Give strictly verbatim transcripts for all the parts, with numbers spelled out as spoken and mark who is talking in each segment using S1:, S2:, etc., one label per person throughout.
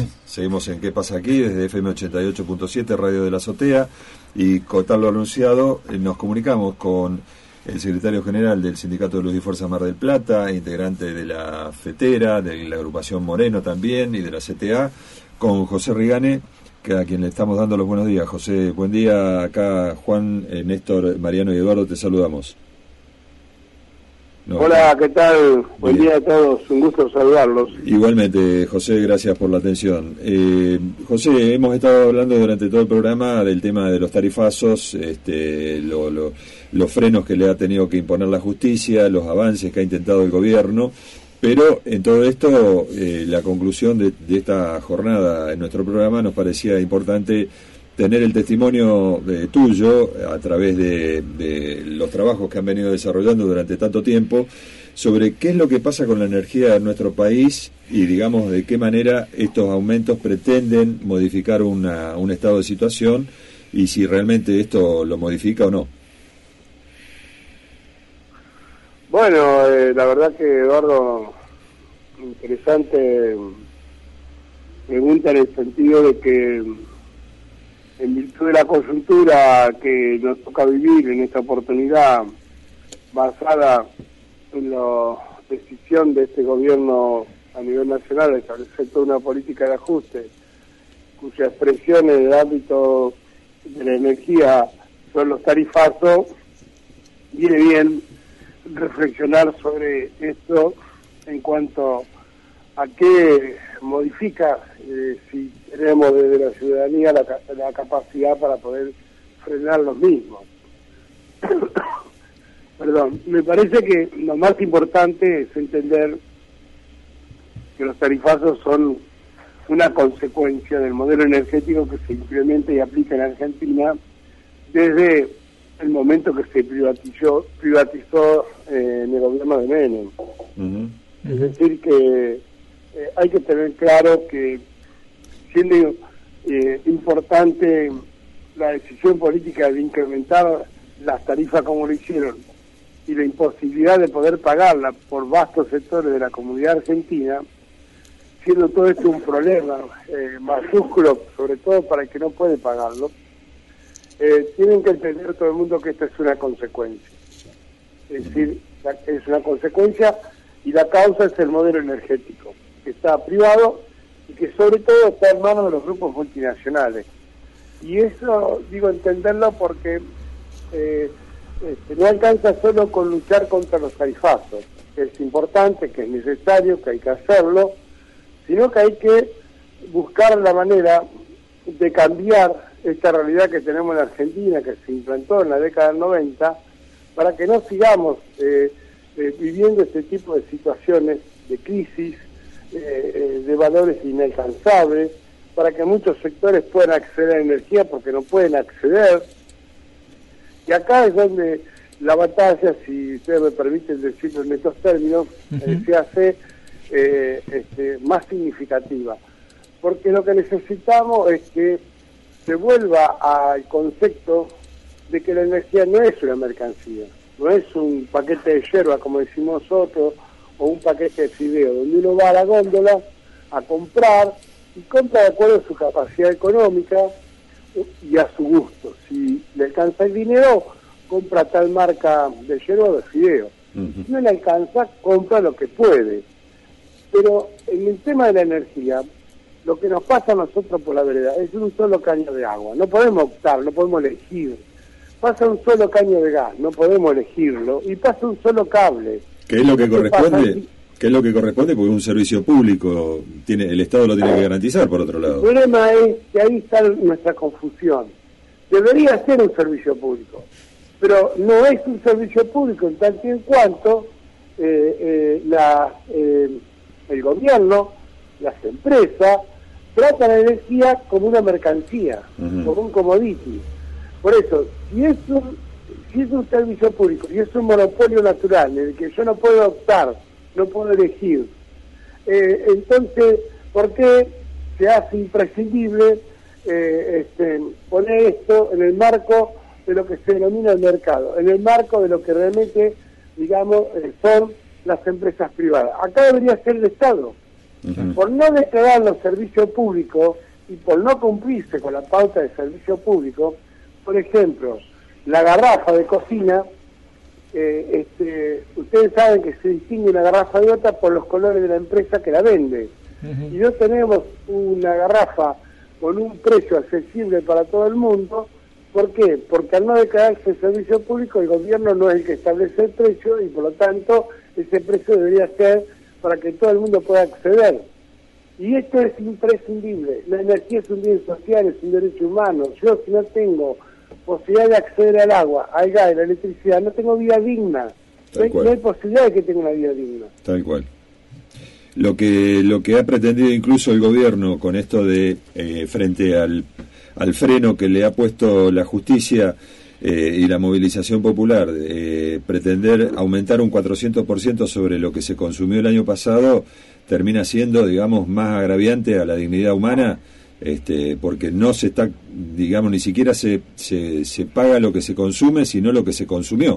S1: Seguimos en ¿Qué pasa aquí? Desde F M ochenta y ocho punto siete, Radio de la Azotea, y con tal lo anunciado, eh, nos comunicamos con el secretario general del Sindicato de Luz y Fuerza Mar del Plata, integrante de la FETERA, de la agrupación Moreno también, y de la C T A, con José Rigane, que a quien le estamos dando los buenos días. José, buen día. Acá Juan, eh, Néstor, Mariano y Eduardo, te saludamos. No,
S2: Hola, ¿qué tal? Buen día a todos, un gusto saludarlos.
S1: Igualmente, José, gracias por la atención. Eh, José, hemos estado hablando durante todo el programa del tema de los tarifazos, este, lo, lo, los frenos que le ha tenido que imponer la justicia, los avances que ha intentado el gobierno, pero en todo esto, eh, la conclusión de, de esta jornada en nuestro programa nos parecía importante tener el testimonio eh, tuyo a través de, de los trabajos que han venido desarrollando durante tanto tiempo sobre qué es lo que pasa con la energía en nuestro país y, digamos, de qué manera estos aumentos pretenden modificar una, un estado de situación y si realmente esto lo modifica o no.
S2: Bueno, eh, la verdad que, Eduardo, interesante pregunta en el sentido de que en virtud de la coyuntura que nos toca vivir en esta oportunidad, basada en la decisión de este gobierno a nivel nacional de establecer toda una política de ajuste, cuya expresión en el ámbito de la energía son los tarifazos, viene bien reflexionar sobre esto en cuanto a qué modifica, eh, si tenemos desde la ciudadanía la, la capacidad para poder frenar los mismos. Perdón, me parece que lo más importante es entender que los tarifazos son una consecuencia del modelo energético que se implementa y aplica en Argentina desde el momento que se privatizó, privatizó eh, en el gobierno de Menem. Uh-huh. Es decir, que eh, hay que tener claro que siendo eh, importante la decisión política de incrementar las tarifas como lo hicieron y la imposibilidad de poder pagarla por vastos sectores de la comunidad argentina, siendo todo esto un problema eh, mayúsculo, sobre todo para el que no puede pagarlo, eh, tienen que entender todo el mundo que esta es una consecuencia. Es decir, es una consecuencia y la causa es el modelo energético, que está privado y que sobre todo está en manos de los grupos multinacionales. Y eso, digo, entenderlo porque eh, este, no alcanza solo con luchar contra los tarifazos, que es importante, que es necesario, que hay que hacerlo, sino que hay que buscar la manera de cambiar esta realidad que tenemos en Argentina, que se implantó en la década del noventa, para que no sigamos eh, eh, viviendo este tipo de situaciones de crisis, eh, de valores inalcanzables, para que muchos sectores puedan acceder a energía porque no pueden acceder. Y acá es donde la batalla, si ustedes me permiten decirlo en estos términos, uh-huh. eh, se hace eh, este, más significativa. Porque lo que necesitamos es que se vuelva al concepto de que la energía no es una mercancía, no es un paquete de yerba, como decimos nosotros, o un paquete de fideo, donde uno va a la góndola a comprar y compra de acuerdo a su capacidad económica y a su gusto. Si le alcanza el dinero, compra tal marca de yerba o de fideo. Uh-huh. Si no le alcanza, compra lo que puede. Pero en el tema de la energía, lo que nos pasa a nosotros por la vereda es un solo caño de agua. No podemos optar, no podemos elegir. Pasa un solo caño de gas, no podemos elegirlo. Y pasa un solo cable.
S1: ¿Qué es lo que corresponde? ¿Qué es lo que corresponde? Porque es un servicio público, tiene el Estado lo tiene que garantizar, por otro lado.
S2: El problema es que ahí está nuestra confusión. Debería ser un servicio público, pero no es un servicio público en tanto y en cuanto eh, eh, la, eh, el gobierno, las empresas, tratan la energía como una mercancía, uh-huh. como un commodity. Por eso, si es un, si es un servicio público y es un monopolio natural en el que yo no puedo optar, no puedo elegir, eh, entonces, ¿por qué se hace imprescindible eh, este, poner esto en el marco de lo que se denomina el mercado, en el marco de lo que realmente, digamos, eh, son las empresas privadas? Acá debería ser el Estado, Uh-huh. Por no declarar los servicios públicos y por no cumplirse con la pauta de servicio público, por ejemplo, la garrafa de cocina, eh, este, ustedes saben que se distingue una garrafa de otra por los colores de la empresa que la vende. Uh-huh. Y no tenemos una garrafa con un precio accesible para todo el mundo. ¿Por qué? Porque al no declararse el servicio público, el gobierno no es el que establece el precio y por lo tanto ese precio debería ser para que todo el mundo pueda acceder. Y esto es imprescindible. La energía es un bien social, es un derecho humano. Yo, si no tengo posibilidad de acceder al agua, al gas, a la electricidad, no tengo vida digna. No hay, no hay posibilidad de que tenga una vida digna.
S1: Tal cual. Lo que lo que ha pretendido incluso el gobierno con esto de eh, frente al, al freno que le ha puesto la justicia eh, y la movilización popular, eh, pretender aumentar un cuatrocientos por ciento sobre lo que se consumió el año pasado, termina siendo, digamos, más agraviante a la dignidad humana, este, porque no se está, digamos, ni siquiera se, se, se paga lo que se consume, sino lo que se consumió.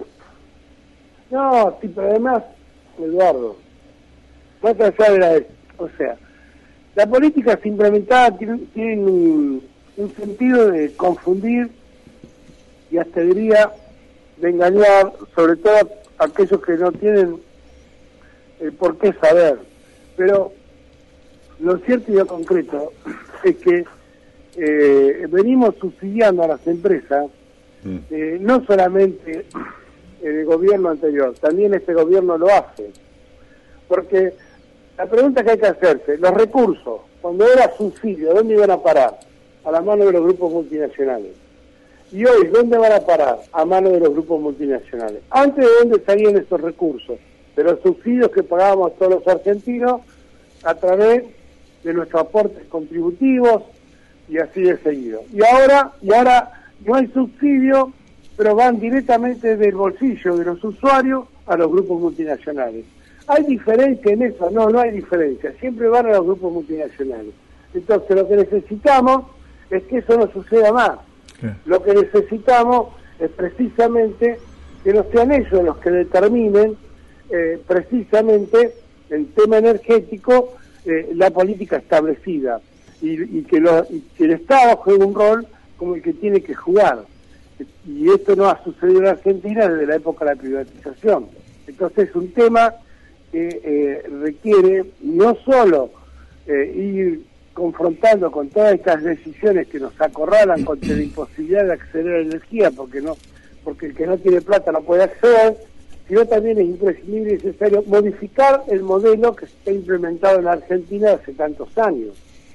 S2: No, sí, pero además, Eduardo, más allá de la, o sea, la política implementada tiene, tiene un, un sentido de confundir y hasta diría de engañar, sobre todo a aquellos que no tienen el por qué saber. Pero lo cierto y lo concreto es que eh, venimos subsidiando a las empresas, eh, no solamente el gobierno anterior, también este gobierno lo hace. Porque la pregunta que hay que hacerse, los recursos, cuando era subsidio, ¿dónde iban a parar? A la mano de los grupos multinacionales. Y hoy, ¿dónde van a parar? A mano de los grupos multinacionales. Antes, ¿de dónde salían esos recursos? De los subsidios que pagábamos todos los argentinos a través de nuestros aportes contributivos y así de seguido. Y ahora, y ahora no hay subsidio, pero van directamente del bolsillo de los usuarios a los grupos multinacionales. ¿Hay diferencia en eso? No, no hay diferencia. Siempre van a los grupos multinacionales. Entonces, lo que necesitamos es que eso no suceda más. ¿Qué? Lo que necesitamos es precisamente que no sean ellos los que determinen eh, precisamente el tema energético, eh, la política establecida, y, y, que lo, y que el Estado juegue un rol como el que tiene que jugar. Y esto no ha sucedido en Argentina desde la época de la privatización. Entonces es un tema que eh, requiere no solo eh, ir confrontando con todas estas decisiones que nos acorralan contra la imposibilidad de acceder a la energía, porque no, porque el que no tiene plata no puede acceder, sino también es imprescindible y necesario modificar el modelo que está implementado en la Argentina hace tantos años.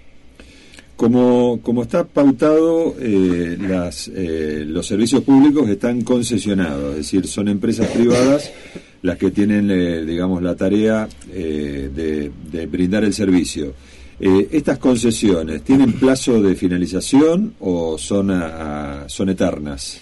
S1: Como, como está pautado, eh, las, eh, los servicios públicos están concesionados, es decir, son empresas privadas las que tienen, eh, digamos, la tarea eh, de, de brindar el servicio. Eh, ¿Estas concesiones tienen plazo de finalización o son, a, a, son eternas?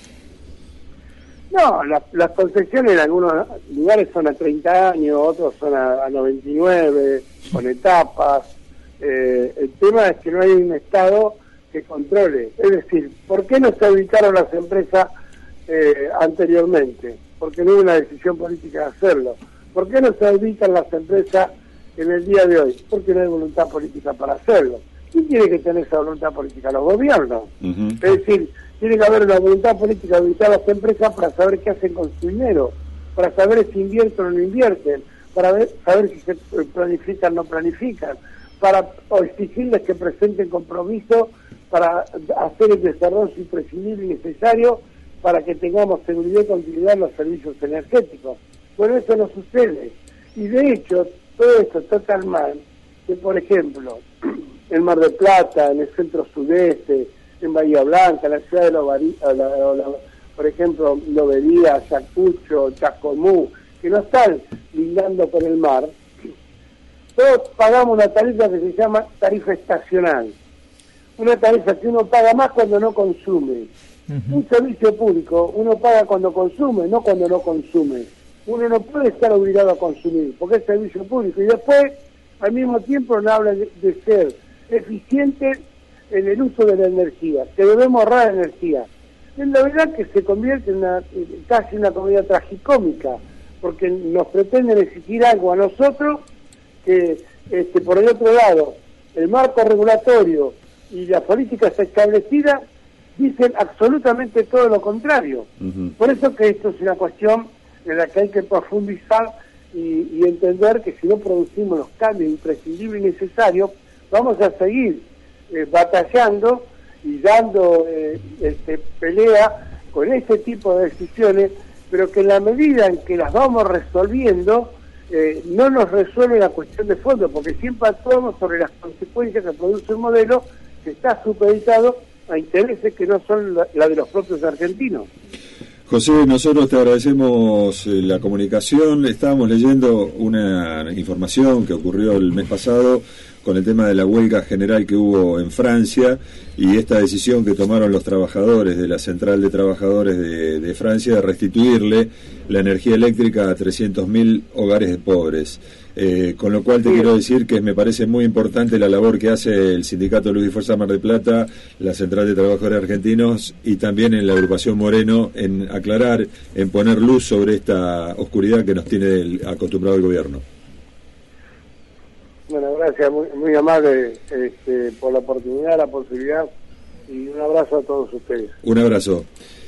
S2: No, la, las concesiones en algunos lugares son a treinta años, otros son a, a noventa y nueve, con etapas. Eh, el tema es que no hay un Estado que controle. Es decir, ¿por qué no se ubicaron las empresas eh, anteriormente? Porque no hubo una decisión política de hacerlo. ¿Por qué no se ubican las empresas en el día de hoy? Porque no hay voluntad política para hacerlo. ¿Quién tiene que tener esa voluntad política? Los gobiernos. Uh-huh. Es decir, tiene que haber una voluntad política de ubicar las empresas para saber qué hacen con su dinero, para saber si invierten o no invierten, para ver, saber si se planifican o no planifican, para exigirles que presenten compromisos para hacer el desarrollo imprescindible y necesario para que tengamos seguridad y continuidad en los servicios energéticos. Bueno, eso no sucede. Y de hecho, todo esto está tan mal que, por ejemplo, en Mar del Plata, en el centro sudeste, en Bahía Blanca, en la ciudad de Lovarí, la, la, la, por ejemplo, Lobería, Ayacucho, Chascomú, que no están lindando con el mar, todos pagamos una tarifa que se llama tarifa estacional. Una tarifa que uno paga más cuando no consume. Uh-huh. Un servicio público uno paga cuando consume, no cuando no consume. Uno no puede estar obligado a consumir, porque es servicio público. Y después, al mismo tiempo, nos habla de, de ser eficiente en el uso de la energía, que debemos ahorrar energía. Es la verdad que se convierte en una, casi una comedia tragicómica, porque nos pretenden exigir algo a nosotros que este, por el otro lado, el marco regulatorio y las políticas establecidas dicen absolutamente todo lo contrario. Uh-huh. Por eso que esto es una cuestión en la que hay que profundizar y, y entender que si no producimos los cambios imprescindibles y necesarios, vamos a seguir eh, batallando y dando eh, este, pelea con este tipo de decisiones, pero que en la medida en que las vamos resolviendo, eh, no nos resuelve la cuestión de fondo, porque siempre actuamos sobre las consecuencias que produce un modelo que está supeditado a intereses que no son la, la de los propios argentinos.
S1: José, nosotros te agradecemos eh, la comunicación. Estábamos leyendo una información que ocurrió el mes pasado con el tema de la huelga general que hubo en Francia y esta decisión que tomaron los trabajadores de la Central de Trabajadores de, de Francia de restituirle la energía eléctrica a trescientos mil hogares pobres. Eh, con lo cual te sí. quiero decir que me parece muy importante la labor que hace el Sindicato Luz y Fuerza Mar del Plata, la Central de Trabajadores Argentinos y también en la agrupación Moreno en aclarar, en poner luz sobre esta oscuridad que nos tiene el, acostumbrado el gobierno.
S2: Bueno, gracias, muy, muy amable este, por la oportunidad, la posibilidad y un abrazo a todos ustedes.
S1: Un abrazo.